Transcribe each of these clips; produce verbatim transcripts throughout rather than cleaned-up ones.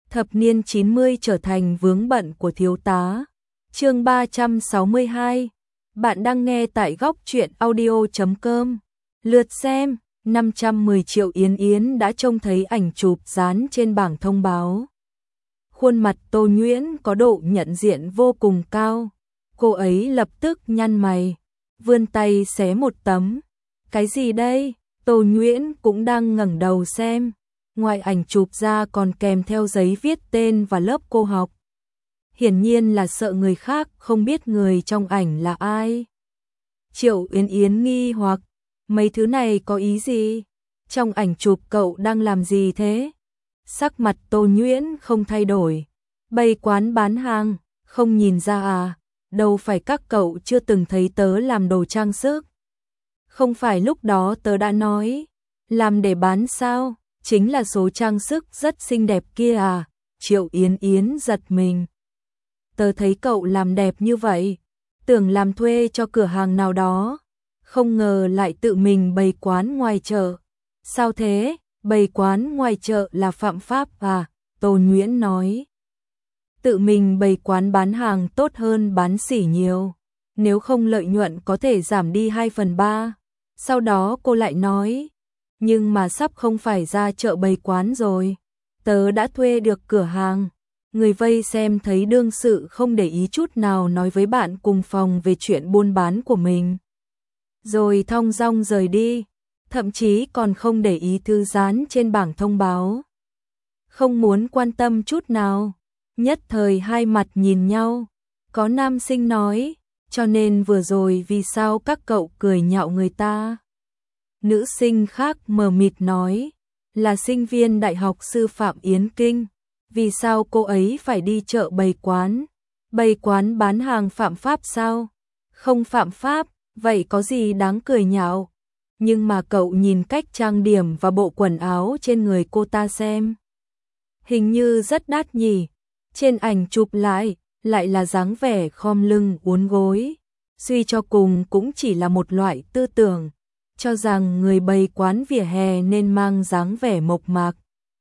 Thập niên chín mươi trở thành vướng bận của thiếu tá. Chương ba trăm sáu mươi hai. Bạn đang nghe tại góc truyện audio chấm com. Lượt xem năm trăm mười triệu. Yến Yến đã trông thấy ảnh chụp dán trên bảng thông báo. Khuôn mặt Tô Nhuyễn có độ nhận diện vô cùng cao. Cô ấy lập tức nhăn mày, vươn tay xé một tấm. Cái gì đây? Tô Nhuyễn cũng đang ngẩng đầu xem. Ngoài ảnh chụp ra còn kèm theo giấy viết tên và lớp cô học. Hiển nhiên là sợ người khác không biết người trong ảnh là ai. Triệu Yến Yến nghi hoặc, mấy thứ này có ý gì? Trong ảnh chụp cậu đang làm gì thế? Sắc mặt Tô Nhuyễn không thay đổi. Bày quán bán hàng, không nhìn ra à? Đâu phải các cậu chưa từng thấy tớ làm đồ trang sức. Không phải lúc đó tớ đã nói, làm để bán sao? Chính là số trang sức rất xinh đẹp kia à? Triệu Yến Yến giật mình. Tớ thấy cậu làm đẹp như vậy, tưởng làm thuê cho cửa hàng nào đó, không ngờ lại tự mình bày quán ngoài chợ. Sao thế? Bày quán ngoài chợ là phạm pháp à? Tô Nhuyễn nói. Tự mình bày quán bán hàng tốt hơn bán sỉ nhiều, nếu không lợi nhuận có thể giảm đi hai phần ba. Sau đó cô lại nói, nhưng mà sắp không phải ra chợ bày quán rồi, tớ đã thuê được cửa hàng. Người vây xem thấy đương sự không để ý chút nào nói với bạn cùng phòng về chuyện buôn bán của mình, rồi thong dong rời đi, thậm chí còn không để ý thư dán trên bảng thông báo, không muốn quan tâm chút nào. Nhất thời hai mặt nhìn nhau. Có nam sinh nói, cho nên vừa rồi vì sao các cậu cười nhạo người ta? Nữ sinh khác mờ mịt nói, là sinh viên Đại học Sư phạm Yến Kinh, vì sao cô ấy phải đi chợ bày quán? Bày quán bán hàng phạm pháp sao? Không phạm pháp, vậy có gì đáng cười nhạo? Nhưng mà cậu nhìn cách trang điểm và bộ quần áo trên người cô ta xem, hình như rất đắt nhỉ. Trên ảnh chụp lại, lại là dáng vẻ khom lưng uốn gối. Suy cho cùng cũng chỉ là một loại tư tưởng, cho rằng người bày quán vỉa hè nên mang dáng vẻ mộc mạc.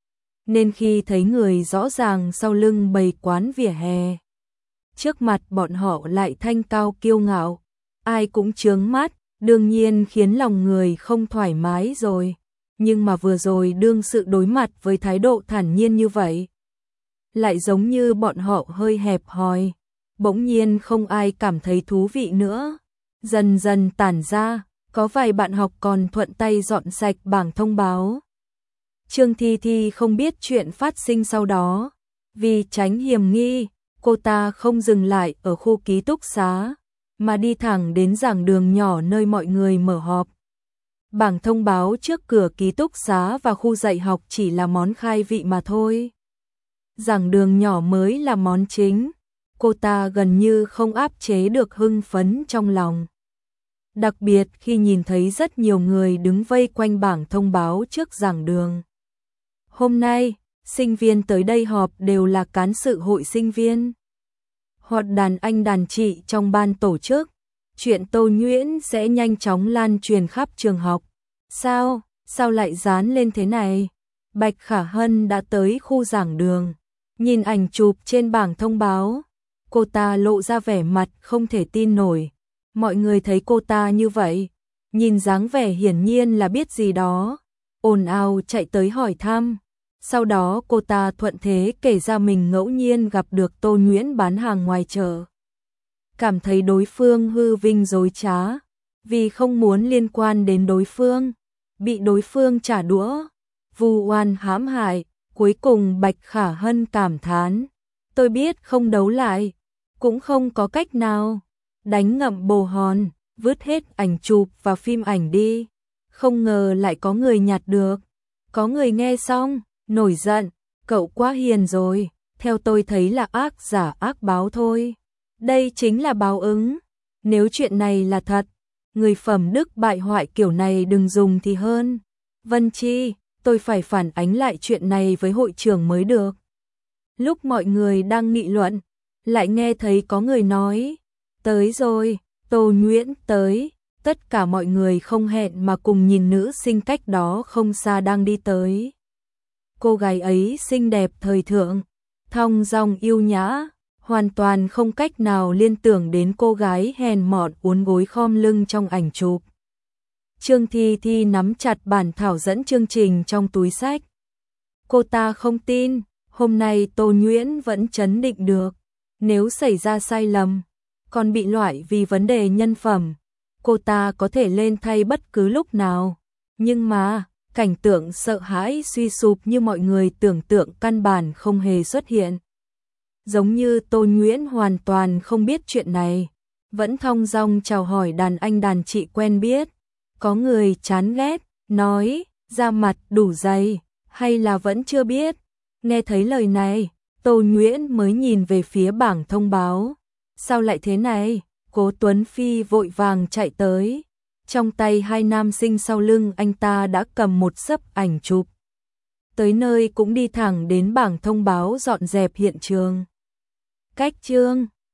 Nên khi thấy người rõ ràng sau lưng bày quán vỉa hè, trước mặt bọn họ lại thanh cao kiêu ngạo, ai cũng chướng mắt, đương nhiên khiến lòng người không thoải mái rồi. Nhưng mà vừa rồi đương sự đối mặt với thái độ thản nhiên như vậy, lại giống như bọn họ hơi hẹp hòi, bỗng nhiên không ai cảm thấy thú vị nữa. Dần dần tản ra, có vài bạn học còn thuận tay dọn sạch bảng thông báo. Trương Thi Thi không biết chuyện phát sinh sau đó, vì tránh hiểm nghi, cô ta không dừng lại ở khu ký túc xá, mà đi thẳng đến giảng đường nhỏ nơi mọi người mở họp. Bảng thông báo trước cửa ký túc xá và khu dạy học chỉ là món khai vị mà thôi. Giảng đường nhỏ mới là món chính. Cô ta gần như không áp chế được hưng phấn trong lòng. Đặc biệt khi nhìn thấy rất nhiều người đứng vây quanh bảng thông báo trước giảng đường. Hôm nay, sinh viên tới đây họp đều là cán sự hội sinh viên, hoặc đàn anh đàn chị trong ban tổ chức. Chuyện Tô Nhuyễn sẽ nhanh chóng lan truyền khắp trường học. Sao? Sao lại dán lên thế này? Bạch Khả Hân đã tới khu giảng đường. Nhìn ảnh chụp trên bảng thông báo, cô ta lộ ra vẻ mặt không thể tin nổi. Mọi người thấy cô ta như vậy, nhìn dáng vẻ hiển nhiên là biết gì đó, ồn ào chạy tới hỏi thăm. Sau đó cô ta thuận thế kể ra mình ngẫu nhiên gặp được Tô Nhuyễn bán hàng ngoài chợ. Cảm thấy đối phương hư vinh dối trá, vì không muốn liên quan đến đối phương, bị đối phương trả đũa, vu oan hãm hại. Cuối cùng Bạch Khả Hân cảm thán, tôi biết không đấu lại, cũng không có cách nào, đánh ngậm bồ hòn, vứt hết ảnh chụp và phim ảnh đi. Không ngờ lại có người nhặt được. Có người nghe xong, nổi giận, cậu quá hiền rồi, theo tôi thấy là ác giả ác báo thôi. Đây chính là báo ứng. Nếu chuyện này là thật, người phẩm đức bại hoại kiểu này đừng dùng thì hơn. Vân Chi, tôi phải phản ánh lại chuyện này với hội trưởng mới được. Lúc mọi người đang nghị luận, lại nghe thấy có người nói, tới rồi, Tô Nhuyễn tới. Tất cả mọi người không hẹn mà cùng nhìn nữ sinh cách đó không xa đang đi tới. Cô gái ấy xinh đẹp thời thượng, thong dong yêu nhã, hoàn toàn không cách nào liên tưởng đến cô gái hèn mọn uốn gối khom lưng trong ảnh chụp. Trương Thi Thi nắm chặt bản thảo dẫn chương trình trong túi xách. Cô ta không tin, hôm nay Tô Nhuyễn vẫn trấn định được. Nếu xảy ra sai lầm, còn bị loại vì vấn đề nhân phẩm, cô ta có thể lên thay bất cứ lúc nào. Nhưng mà, cảnh tượng sợ hãi suy sụp như mọi người tưởng tượng căn bản không hề xuất hiện. Giống như Tô Nhuyễn hoàn toàn không biết chuyện này, vẫn thong dong chào hỏi đàn anh đàn chị quen biết. Có người chán ghét, nói, da mặt đủ dày, hay là vẫn chưa biết. Nghe thấy lời này, Tô Nhuyễn mới nhìn về phía bảng thông báo. Sao lại thế này? Cố Tuấn Phi vội vàng chạy tới. Trong tay hai nam sinh sau lưng anh ta đã cầm một xấp ảnh chụp. Tới nơi cũng đi thẳng đến bảng thông báo dọn dẹp hiện trường. Cách chương